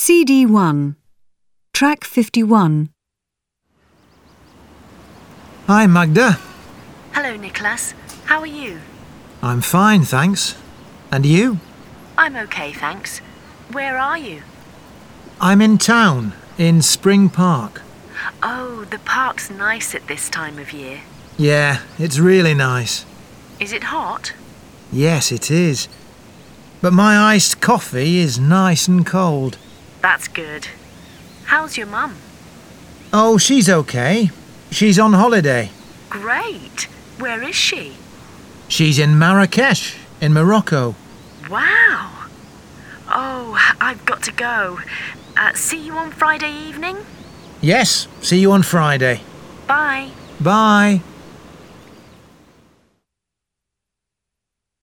CD1, Track 51. Hi, Magda. Hello, Nicholas. How are you? I'm fine, thanks. And you? I'm okay, thanks. Where are you? I'm in town, in Spring Park. Oh, the park's nice at this time of year. Yeah, it's really nice. Is it hot? Yes, it is. But my iced coffee is nice and cold. That's good. How's your mum? Oh, she's okay. She's on holiday. Great. Where is she? She's in Marrakesh, in Morocco. Wow. Oh, I've got to go. See you on Friday evening? Yes, see you on Friday. Bye. Bye.